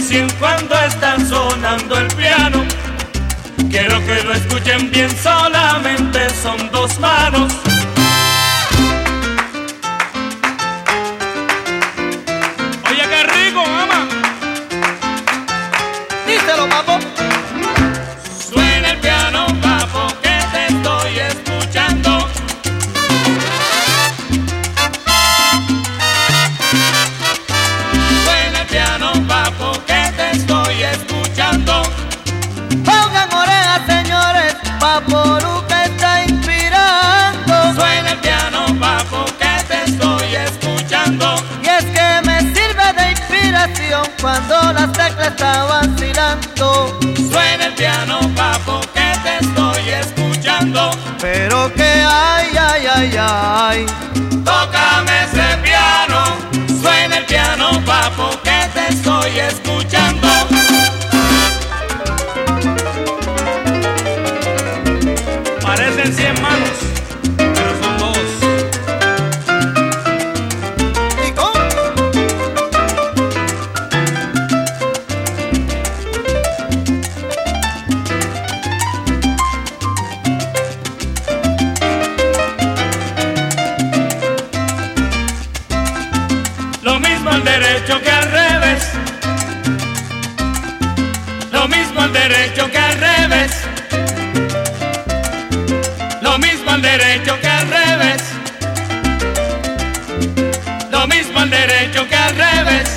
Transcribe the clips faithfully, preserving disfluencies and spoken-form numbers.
cien cuando está sonando el piano. Quiero que lo escuchen bien, solamente son dos manos. Oye, qué rico, mamá. Díselo, papo. Suena el piano, papo, que te estoy escuchando. Suena el piano, papo, que te estoy escuchando. Pongan orejas, señores, papo Luca está inspirando. Suena el piano, papo, que te estoy escuchando. Y es que me sirve de inspiración cuando las teclas están vacilando. Suena el piano, papo, que te estoy escuchando. Pero que ay, ay, ay, ay. Tócame ese piano. Suena el piano, papo, que te estoy escuchando. Parecen cien manos, pero son dos. ¿Y cómo? Lo mismo al derecho que al revés. Lo mismo al derecho que al revés. Lo mismo al derecho que al revés. Lo mismo al derecho que al revés.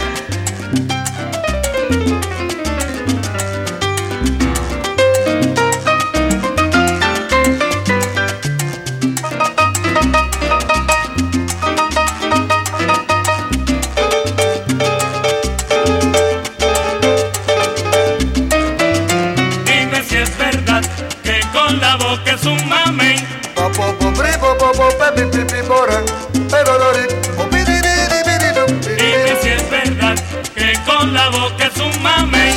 Dime si es verdad que con la boca es un mamey. Dime si es verdad que con la boca es un mamey.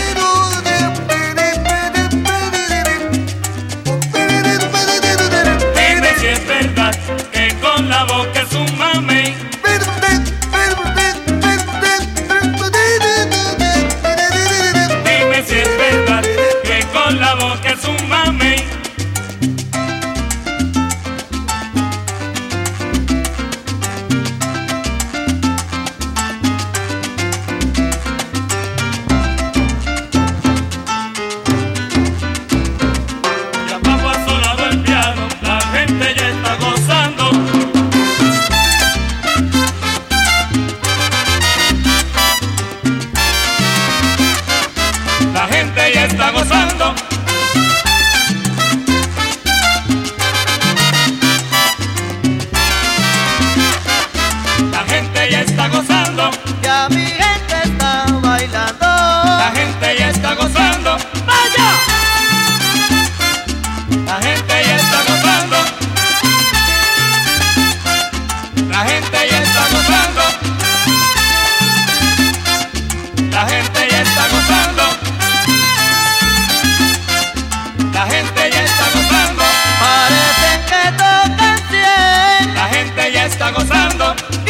Dime si es verdad que con la boca es un mamey. Dime si es verdad que con la boca es un mamey. Ya papo ha sonado el piano, la gente ya está gozando. La gente ya está gozando. La gente ya está gozando. Ya mi gente está bailando. La gente ya está gozando. ¡Vaya! La gente ya está gozando. La gente ya está gozando. La gente ya está gozando. La gente ya está gozando. Parece que tocan cien. La gente ya está gozando.